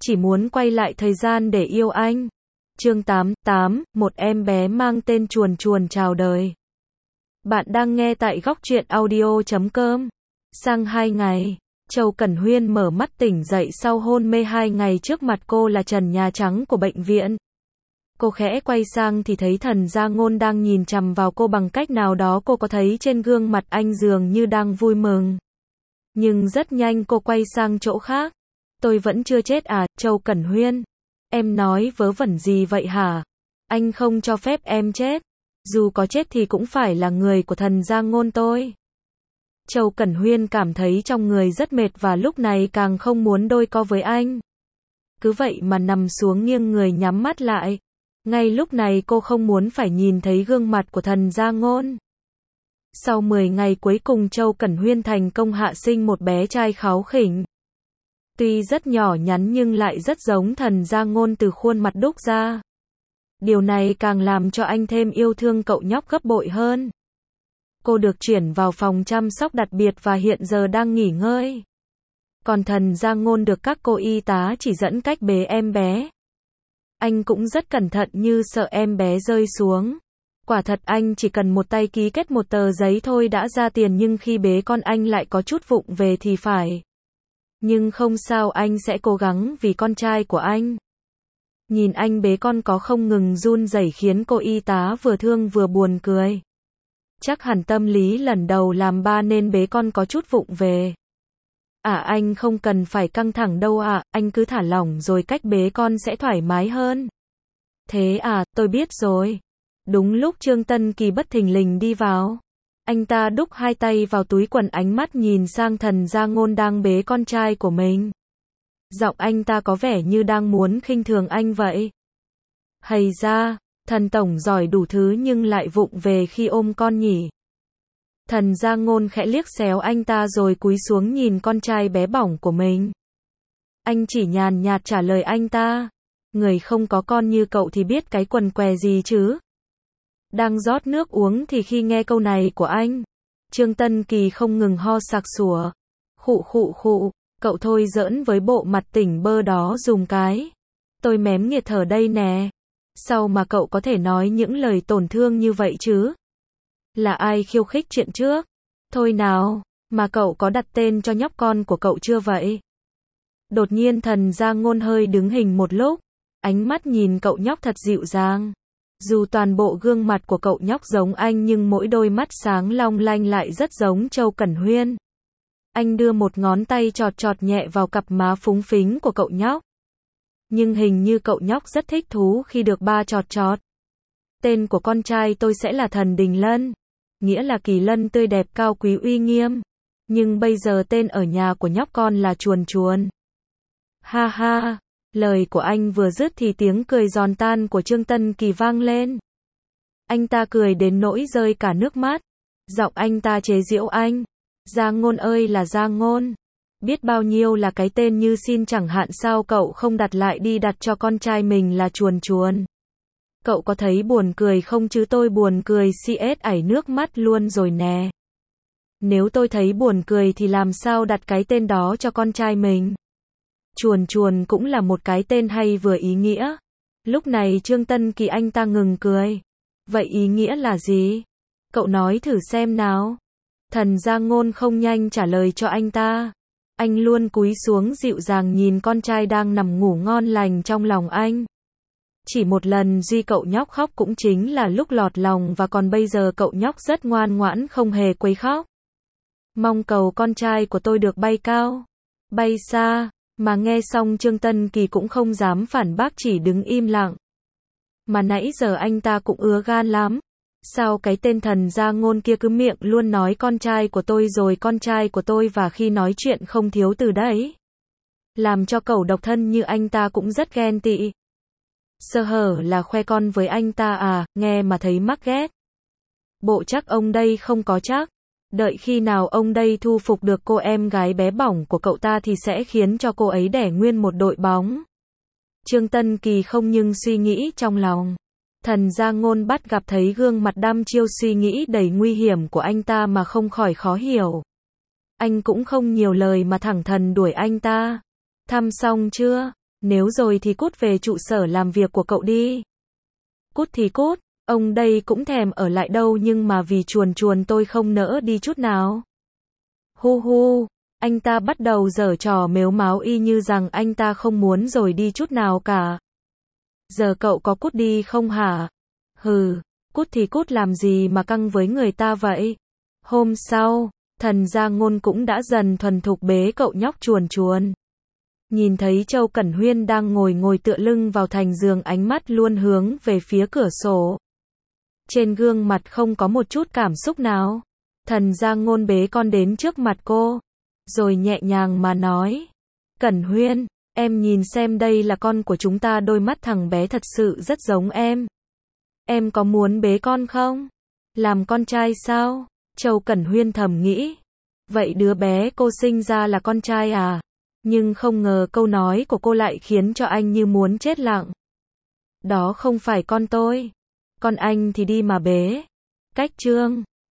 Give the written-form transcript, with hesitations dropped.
chỉ muốn quay lại thời gian để yêu anh. Chương 88, một em bé mang tên Chuồn Chuồn chào đời. Bạn đang nghe tại góc truyện audio.com. Sang 2 ngày, Châu Cẩn Huyên mở mắt tỉnh dậy sau hôn mê 2 ngày, trước mặt cô là trần nhà trắng của bệnh viện. Cô khẽ quay sang thì thấy Thần Gia Ngôn đang nhìn chằm vào cô, bằng cách nào đó cô có thấy trên gương mặt anh dường như đang vui mừng. Nhưng rất nhanh cô quay sang chỗ khác. Tôi vẫn chưa chết à, Châu Cẩn Huyên? Em nói vớ vẩn gì vậy hả? Anh không cho phép em chết. Dù có chết thì cũng phải là người của Thần Gia Ngôn tôi. Châu Cẩn Huyên cảm thấy trong người rất mệt và lúc này càng không muốn đôi co với anh. Cứ vậy mà nằm xuống nghiêng người nhắm mắt lại. Ngay lúc này cô không muốn phải nhìn thấy gương mặt của Thần Gia Ngôn. Sau 10 ngày cuối cùng, Châu Cẩn Huyên thành công hạ sinh một bé trai kháu khỉnh. Tuy rất nhỏ nhắn nhưng lại rất giống Thần Gia Ngôn từ khuôn mặt đúc ra. Điều này càng làm cho anh thêm yêu thương cậu nhóc gấp bội hơn. Cô được chuyển vào phòng chăm sóc đặc biệt và hiện giờ đang nghỉ ngơi. Còn Thần Gia Ngôn được các cô y tá chỉ dẫn cách bế em bé. Anh cũng rất cẩn thận như sợ em bé rơi xuống. Quả thật anh chỉ cần một tay ký kết một tờ giấy thôi đã ra tiền, nhưng khi bế con anh lại có chút vụng về thì phải. Nhưng không sao, anh sẽ cố gắng vì con trai của anh. Nhìn anh bế con có không ngừng run rẩy khiến cô y tá vừa thương vừa buồn cười. Chắc hẳn tâm lý lần đầu làm ba nên bế con có chút vụng về. Anh không cần phải căng thẳng đâu ạ, anh cứ thả lỏng rồi cách bế con sẽ thoải mái hơn. Thế à, tôi biết rồi. Đúng lúc Trương Tân Kỳ bất thình lình đi vào. Anh ta đút hai tay vào túi quần, ánh mắt nhìn sang Thần Gia Ngôn đang bế con trai của mình. Giọng anh ta có vẻ như đang muốn khinh thường anh vậy. Hầy ra, Thần tổng giỏi đủ thứ nhưng lại vụng về khi ôm con nhỉ. Thần Gia Ngôn khẽ liếc xéo anh ta rồi cúi xuống nhìn con trai bé bỏng của mình. Anh chỉ nhàn nhạt trả lời anh ta. Người không có con như cậu thì biết cái quần què gì chứ. Đang rót nước uống thì khi nghe câu này của anh, Trương Tân Kỳ không ngừng ho sặc sủa. Khụ, cậu thôi giỡn với bộ mặt tỉnh bơ đó dùng cái. Tôi mém nghiệt thở đây nè. Sao mà cậu có thể nói những lời tổn thương như vậy chứ? Là ai khiêu khích chuyện trước? Thôi nào, mà cậu có đặt tên cho nhóc con của cậu chưa vậy? Đột nhiên Thần Gia Ngôn hơi đứng hình một lúc, ánh mắt nhìn cậu nhóc thật dịu dàng. Dù toàn bộ gương mặt của cậu nhóc giống anh nhưng mỗi đôi mắt sáng long lanh lại rất giống Châu Cẩn Huyên. Anh đưa một ngón tay chọt chọt nhẹ vào cặp má phúng phính của cậu nhóc. Nhưng hình như cậu nhóc rất thích thú khi được ba chọt chọt. Tên của con trai tôi sẽ là Thần Đình Lân, nghĩa là kỳ lân tươi đẹp cao quý uy nghiêm. Nhưng bây giờ tên ở nhà của nhóc con là Chuồn Chuồn. Ha ha, lời của anh vừa dứt thì tiếng cười giòn tan của Trương Tân Kỳ vang lên. Anh ta cười đến nỗi rơi cả nước mắt. Giọng anh ta chế giễu anh. Gia Ngôn ơi là Gia Ngôn. Biết bao nhiêu là cái tên như xin chẳng hạn, sao cậu không đặt lại đi, đặt cho con trai mình là Chuồn Chuồn. Cậu có thấy buồn cười không chứ? Tôi buồn cười CS ảy nước mắt luôn rồi nè. Nếu tôi thấy buồn cười thì làm sao đặt cái tên đó cho con trai mình? Chuồn Chuồn cũng là một cái tên hay vừa ý nghĩa. Lúc này Trương Tân Kỳ anh ta ngừng cười. Vậy ý nghĩa là gì? Cậu nói thử xem nào. Thần Gia Ngôn không nhanh trả lời cho anh ta. Anh luôn cúi xuống dịu dàng nhìn con trai đang nằm ngủ ngon lành trong lòng anh. Chỉ một lần duy cậu nhóc khóc cũng chính là lúc lọt lòng, và còn bây giờ cậu nhóc rất ngoan ngoãn không hề quấy khóc. Mong cầu con trai của tôi được bay cao, bay xa. Mà nghe xong Trương Tân Kỳ cũng không dám phản bác, chỉ đứng im lặng. Mà nãy giờ anh ta cũng ứa gan lắm. Sao cái tên Thần Gia Ngôn kia cứ miệng luôn nói con trai của tôi rồi con trai của tôi, và khi nói chuyện không thiếu từ đấy. Làm cho cẩu độc thân như anh ta cũng rất ghen tị. Sơ hở là khoe con với anh ta à, nghe mà thấy mắc ghét. Bộ chắc ông đây không có chắc. Đợi khi nào ông đây thu phục được cô em gái bé bỏng của cậu ta thì sẽ khiến cho cô ấy đẻ nguyên một đội bóng. Trương Tân Kỳ không nhưng suy nghĩ trong lòng. Thần Gia Ngôn bắt gặp thấy gương mặt đăm chiêu suy nghĩ đầy nguy hiểm của anh ta mà không khỏi khó hiểu. Anh cũng không nhiều lời mà thẳng thắn đuổi anh ta. Thăm xong chưa? Nếu rồi thì cút về trụ sở làm việc của cậu đi. Cút thì cút, ông đây cũng thèm ở lại đâu nhưng mà vì chuồn chuồn tôi không nỡ đi chút nào. Hu hu, anh ta bắt đầu giở trò mếu máo y như rằng anh ta không muốn rồi đi chút nào cả. Giờ cậu có cút đi không hả? Hừ, cút thì cút làm gì mà căng với người ta vậy? Hôm sau, Thần Gia Ngôn cũng đã dần thuần thục bế cậu nhóc chuồn chuồn. Nhìn thấy Châu Cẩn Huyên đang ngồi tựa lưng vào thành giường, ánh mắt luôn hướng về phía cửa sổ. Trên gương mặt không có một chút cảm xúc nào. Thần Gia Ngôn bế con đến trước mặt cô, rồi nhẹ nhàng mà nói. Cẩn Huyên, em nhìn xem đây là con của chúng ta, đôi mắt thằng bé thật sự rất giống em. Em có muốn bế con không? Làm con trai sao? Châu Cẩn Huyên thầm nghĩ. Vậy đứa bé cô sinh ra là con trai à? Nhưng không ngờ câu nói của cô lại khiến cho anh như muốn chết lặng. Đó không phải con tôi. Con anh thì đi mà bế. Cách chương